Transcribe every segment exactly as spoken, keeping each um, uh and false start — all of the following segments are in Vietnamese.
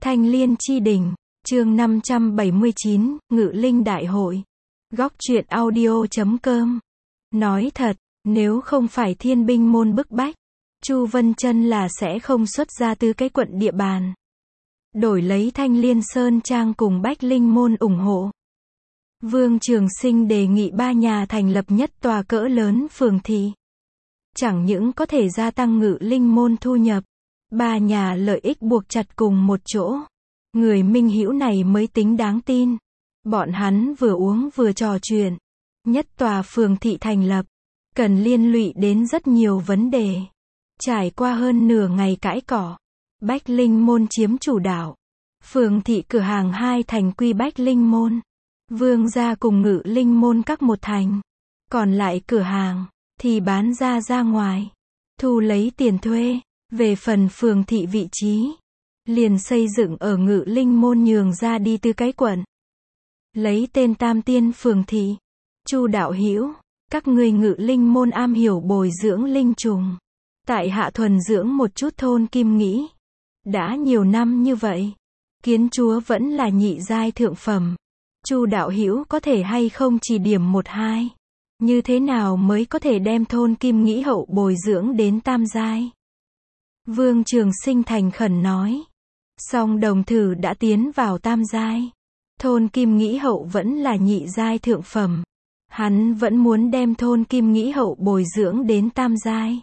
Thanh Liên Chi Đỉnh, chương năm trăm bảy mươi chín, Ngự Linh Đại Hội. Góc truyện audio chấm com. Nói thật, nếu không phải thiên binh môn bức bách, Chu Vân Chân là sẽ không xuất ra từ cái quận địa bàn. Đổi lấy Thanh Liên Sơn Trang cùng Bách Linh môn ủng hộ. Vương Trường Sinh đề nghị ba nhà thành lập nhất tòa cỡ lớn phường thị. Chẳng những có thể gia tăng Ngự Linh môn thu nhập, ba nhà lợi ích buộc chặt cùng một chỗ. Người minh hữu này mới tính đáng tin. Bọn hắn vừa uống vừa trò chuyện. Nhất tòa phường thị thành lập, cần liên lụy đến rất nhiều vấn đề. Trải qua hơn nửa ngày cãi cỏ, Bách Linh môn chiếm chủ đạo. Phường thị cửa hàng hai thành quy Bách Linh môn. Vương gia cùng Ngự Linh môn các một thành. Còn lại cửa hàng thì bán ra ra ngoài, thu lấy tiền thuê. Về phần phường thị vị trí, liền xây dựng ở Ngự Linh môn nhường ra đi từ cái quận. Lấy tên Tam Tiên phường thị. Chu đạo hữu, các ngươi Ngự Linh môn am hiểu bồi dưỡng linh trùng. Tại hạ thuần dưỡng một chút thôn kim nghĩ. Đã nhiều năm như vậy, kiến chúa vẫn là nhị giai thượng phẩm. Chu đạo hữu có thể hay không chỉ điểm một hai, như thế nào mới có thể đem thôn kim nghĩ hậu bồi dưỡng đến tam giai? Vương Trường Sinh thành khẩn nói. Song đồng thử đã tiến vào tam giai. Thôn kim nghĩ hậu vẫn là nhị giai thượng phẩm. Hắn vẫn muốn đem thôn kim nghĩ hậu bồi dưỡng đến tam giai.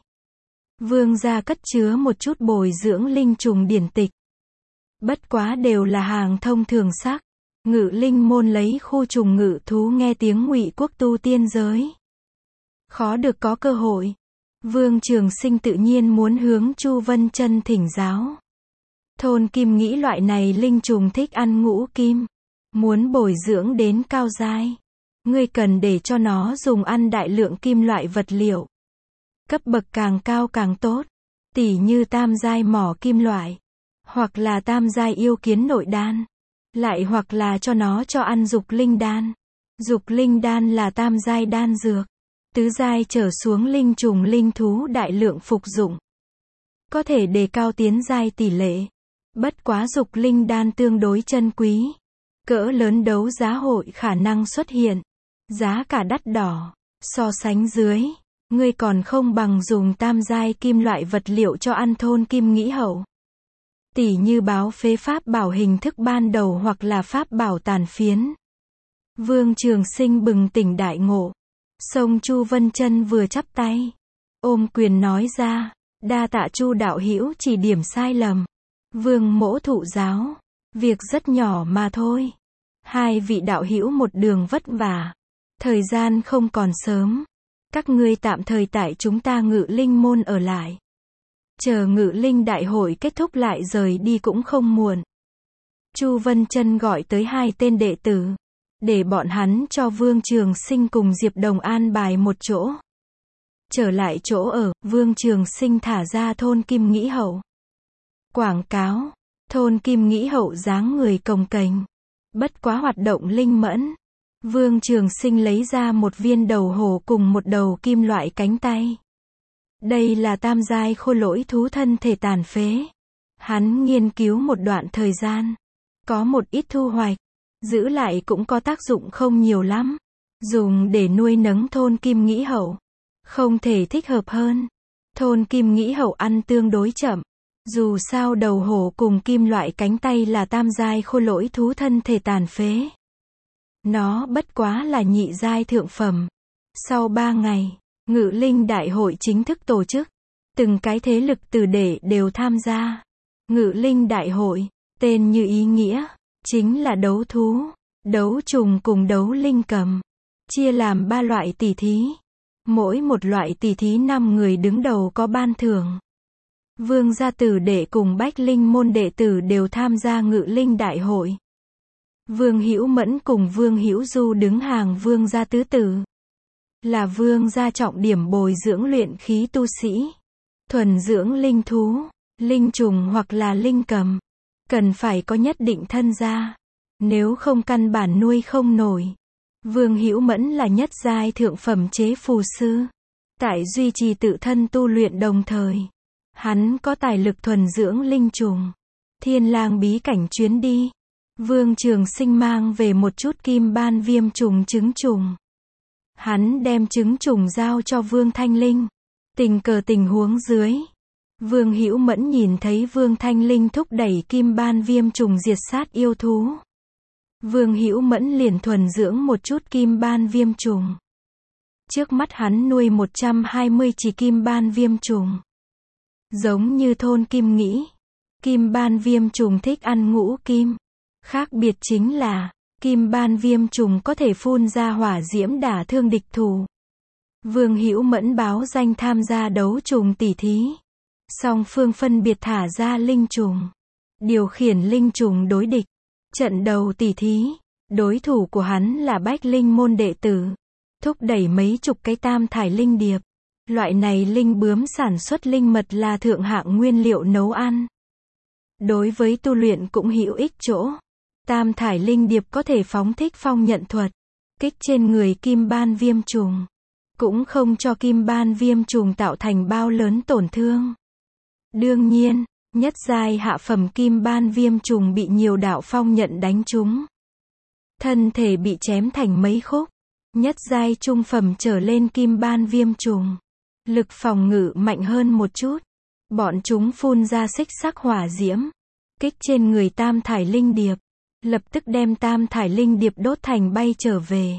Vương gia cất chứa một chút bồi dưỡng linh trùng điển tịch. Bất quá đều là hàng thông thường sắc. Ngự Linh môn lấy khu trùng ngự thú nghe tiếng Ngụy quốc tu tiên giới. Khó được có cơ hội. Vương Trường Sinh tự nhiên muốn hướng Chu Vân Chân thỉnh giáo. Thôn kim nghĩ loại này linh trùng thích ăn ngũ kim. Muốn bồi dưỡng đến cao giai. Ngươi cần để cho nó dùng ăn đại lượng kim loại vật liệu. Cấp bậc càng cao càng tốt. Tỉ như tam giai mỏ kim loại. Hoặc là tam giai yêu kiến nội đan. Lại hoặc là cho nó cho ăn dục linh đan. Dục linh đan là tam giai đan dược. Tứ giai trở xuống linh trùng linh thú đại lượng phục dụng. Có thể đề cao tiến giai tỷ lệ. Bất quá dục linh đan tương đối chân quý. Cỡ lớn đấu giá hội khả năng xuất hiện. Giá cả đắt đỏ. So sánh dưới, ngươi còn không bằng dùng tam giai kim loại vật liệu cho ăn thôn kim nghĩ hậu. Tỷ như báo phế pháp bảo hình thức ban đầu hoặc là pháp bảo tàn phiến. Vương Trường Sinh bừng tỉnh đại ngộ. Song Chu Vân Chân vừa chắp tay, ôm quyền nói ra, đa tạ Chu đạo hữu chỉ điểm sai lầm. Vương mỗ thụ giáo, việc rất nhỏ mà thôi. Hai vị đạo hữu một đường vất vả, thời gian không còn sớm, các ngươi tạm thời tại chúng ta Ngự Linh môn ở lại. Chờ Ngự Linh đại hội kết thúc lại rời đi cũng không muộn. Chu Vân Chân gọi tới hai tên đệ tử, để bọn hắn cho Vương Trường Sinh cùng Diệp Đồng an bài một chỗ. Trở lại chỗ ở, Vương Trường Sinh thả ra thôn kim nghĩ hậu. Quảng cáo, thôn kim nghĩ hậu dáng người cồng kềnh, bất quá hoạt động linh mẫn. Vương Trường Sinh lấy ra một viên đầu hổ cùng một đầu kim loại cánh tay. Đây là tam giai khô lỗi thú thân thể tàn phế. Hắn nghiên cứu một đoạn thời gian, có một ít thu hoạch. Giữ lại cũng có tác dụng không nhiều lắm. Dùng để nuôi nấng thôn kim nghĩ hậu. Không thể thích hợp hơn. Thôn kim nghĩ hậu ăn tương đối chậm. Dù sao đầu hổ cùng kim loại cánh tay là tam giai khô lỗi thú thân thể tàn phế. Nó bất quá là nhị giai thượng phẩm. Sau ba ngày, Ngự Linh đại hội chính thức tổ chức. Từng cái thế lực từ để đều tham gia. Ngự Linh đại hội, tên như ý nghĩa, chính là đấu thú, đấu trùng cùng đấu linh cầm. Chia làm ba loại tỷ thí. Mỗi một loại tỷ thí năm người đứng đầu có ban thưởng. Vương gia tử đệ cùng Bách Linh môn đệ tử đều tham gia Ngự Linh đại hội. Vương Hữu Mẫn cùng Vương Hữu Du đứng hàng vương gia tứ tử. Là vương gia trọng điểm bồi dưỡng luyện khí tu sĩ. Thuần dưỡng linh thú, linh trùng hoặc là linh cầm. Cần phải có nhất định thân gia. Nếu không căn bản nuôi không nổi. Vương Hữu Mẫn là nhất giai thượng phẩm chế phù sư. Tại duy trì tự thân tu luyện đồng thời. Hắn có tài lực thuần dưỡng linh trùng. Thiên lang bí cảnh chuyến đi. Vương Trường Sinh mang về một chút kim ban viêm trùng trứng trùng. Hắn đem trứng trùng giao cho Vương Thanh Linh. Tình cờ tình huống dưới, Vương Hữu Mẫn nhìn thấy Vương Thanh Linh thúc đẩy kim ban viêm trùng diệt sát yêu thú. Vương Hữu Mẫn liền thuần dưỡng một chút kim ban viêm trùng. Trước mắt hắn nuôi một trăm hai mươi chỉ kim ban viêm trùng. Giống như thôn kim nghĩ, kim ban viêm trùng thích ăn ngũ kim. Khác biệt chính là, kim ban viêm trùng có thể phun ra hỏa diễm đả thương địch thủ. Vương Hữu Mẫn báo danh tham gia đấu trùng tỉ thí. Song phương phân biệt thả ra linh trùng, điều khiển linh trùng đối địch. Trận đầu tỉ thí, đối thủ của hắn là Bách Linh môn đệ tử, thúc đẩy mấy chục cái tam thải linh điệp. Loại này linh bướm sản xuất linh mật là thượng hạng nguyên liệu nấu ăn. Đối với tu luyện cũng hữu ích chỗ. Tam thải linh điệp có thể phóng thích phong nhận thuật, kích trên người kim ban viêm trùng, cũng không cho kim ban viêm trùng tạo thành bao lớn tổn thương. Đương nhiên, nhất giai hạ phẩm kim ban viêm trùng bị nhiều đạo phong nhận đánh trúng, thân thể bị chém thành mấy khúc. Nhất giai trung phẩm trở lên kim ban viêm trùng, lực phòng ngự mạnh hơn một chút. Bọn chúng phun ra xích sắc hỏa diễm, kích trên người tam thải linh điệp, lập tức đem tam thải linh điệp đốt thành bay trở về.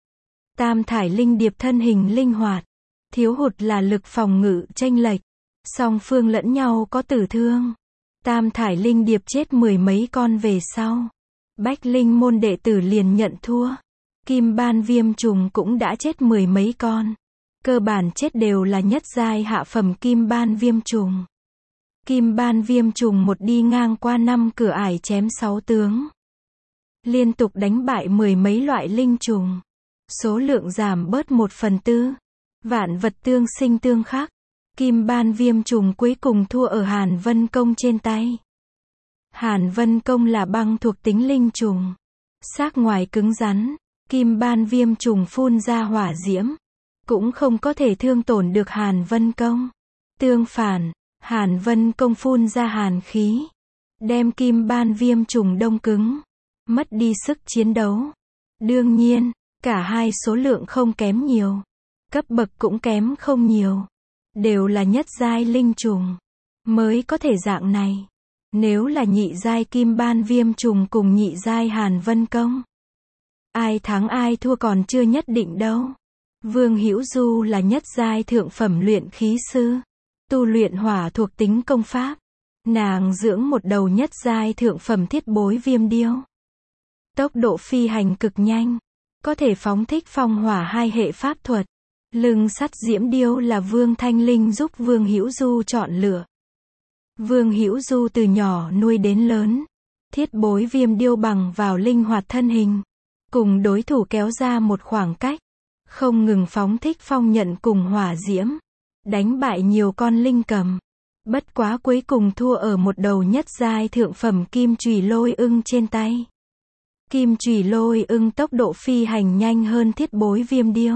Tam thải linh điệp thân hình linh hoạt, thiếu hụt là lực phòng ngự chênh lệch, song phương lẫn nhau có tử thương. Tam thải linh điệp chết mười mấy con về sau, Bách Linh môn đệ tử liền nhận thua. Kim ban viêm trùng cũng đã chết mười mấy con, cơ bản chết đều là nhất giai hạ phẩm kim ban viêm trùng. Kim ban viêm trùng một đi ngang qua năm cửa ải chém sáu tướng, liên tục đánh bại mười mấy loại linh trùng, số lượng giảm bớt một phần tư. Vạn vật tương sinh tương khắc, kim ban viêm trùng cuối cùng thua ở Hàn Vân Công trên tay. Hàn Vân Công là băng thuộc tính linh trùng, xác ngoài cứng rắn, kim ban viêm trùng phun ra hỏa diễm, cũng không có thể thương tổn được Hàn Vân Công. Tương phản, Hàn Vân Công phun ra hàn khí, đem kim ban viêm trùng đông cứng, mất đi sức chiến đấu. Đương nhiên, cả hai số lượng không kém nhiều, cấp bậc cũng kém không nhiều, đều là nhất giai linh trùng, mới có thể dạng này. Nếu là nhị giai kim ban viêm trùng cùng nhị giai Hàn Vân Công, ai thắng ai thua còn chưa nhất định đâu. Vương Hữu Du là nhất giai thượng phẩm luyện khí sư, tu luyện hỏa thuộc tính công pháp. Nàng dưỡng một đầu nhất giai thượng phẩm thiết bối viêm điêu. Tốc độ phi hành cực nhanh, có thể phóng thích phong hỏa hai hệ pháp thuật. Lưng sắt diễm điêu là Vương Thanh Linh giúp Vương Hữu Du chọn lựa. Vương Hữu Du từ nhỏ nuôi đến lớn, thiết bối viêm điêu bằng vào linh hoạt thân hình, cùng đối thủ kéo ra một khoảng cách, không ngừng phóng thích phong nhận cùng hỏa diễm, đánh bại nhiều con linh cầm. Bất quá cuối cùng thua ở một đầu nhất giai thượng phẩm kim chùy lôi ưng trên tay. Kim chùy lôi ưng tốc độ phi hành nhanh hơn thiết bối viêm điêu,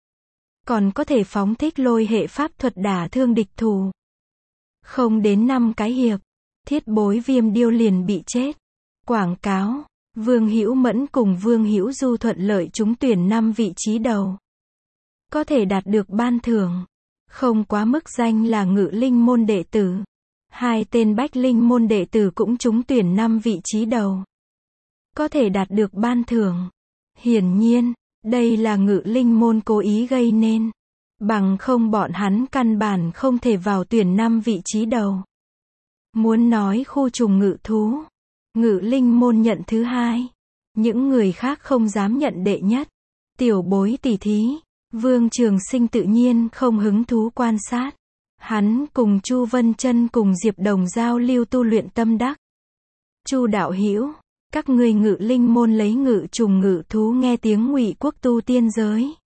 còn có thể phóng thích lôi hệ pháp thuật đả thương địch thủ. Không đến năm cái hiệp, thiết bối viêm điêu liền bị chết. Quảng cáo, Vương Hữu Mẫn cùng Vương Hữu Du thuận lợi trúng tuyển năm vị trí đầu, có thể đạt được ban thưởng, không quá mức danh là Ngự Linh môn đệ tử. Hai tên Bách Linh môn đệ tử cũng trúng tuyển năm vị trí đầu, có thể đạt được ban thưởng. Hiển nhiên, đây là Ngự Linh môn cố ý gây nên, bằng không bọn hắn căn bản không thể vào tuyển năm vị trí đầu. Muốn nói khu trùng ngự thú, Ngự Linh môn nhận thứ hai, những người khác không dám nhận đệ nhất. Tiểu bối tỉ thí, Vương Trường Sinh tự nhiên không hứng thú quan sát. Hắn cùng Chu Vân Chân cùng Diệp Đồng giao lưu tu luyện tâm đắc. Chu đạo hữu, các ngươi Ngự Linh môn lấy ngự trùng ngự thú nghe tiếng Ngụy quốc tu tiên giới.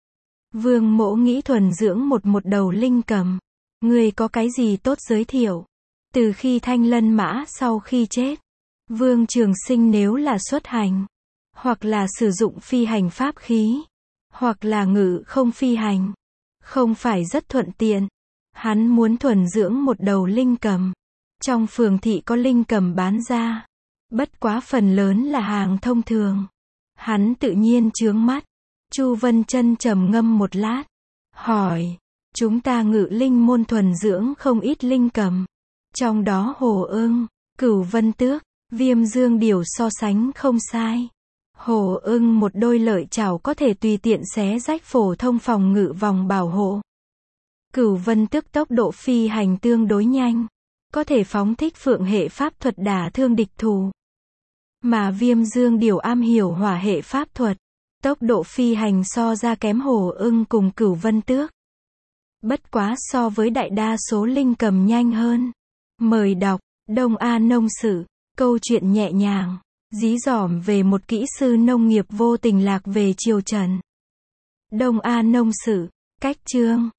Vương mỗ nghĩ thuần dưỡng một một đầu linh cầm, ngươi có cái gì tốt giới thiệu? Từ khi Thanh Lân Mã sau khi chết, Vương Trường Sinh nếu là xuất hành, hoặc là sử dụng phi hành pháp khí, hoặc là ngự không phi hành, không phải rất thuận tiện. Hắn muốn thuần dưỡng một đầu linh cầm, Trong phường thị có linh cầm bán ra. Bất quá phần lớn là hàng thông thường. Hắn tự nhiên chướng mắt. Chu Vân Chân trầm ngâm một lát. Hỏi. Chúng ta Ngự Linh môn thuần dưỡng không ít linh cầm. Trong đó Hồ Ưng, Cửu Vân Tước, Viêm Dương Điểu so sánh không sai. Hồ Ưng một đôi lợi chảo có thể tùy tiện xé rách phổ thông phòng ngự vòng bảo hộ. Cửu Vân Tước tốc độ phi hành tương đối nhanh. Có thể phóng thích phượng hệ pháp thuật đả thương địch thủ. Mà Viêm Dương Điểu am hiểu hỏa hệ pháp thuật. Tốc độ phi hành so ra kém Hồ Ưng cùng Cửu Vân Tước. Bất quá so với đại đa số linh cầm nhanh hơn. Mời đọc, Đông A Nông Sự, câu chuyện nhẹ nhàng, dí dỏm về một kỹ sư nông nghiệp vô tình lạc về triều Trần. Đông A Nông Sự, cách chương.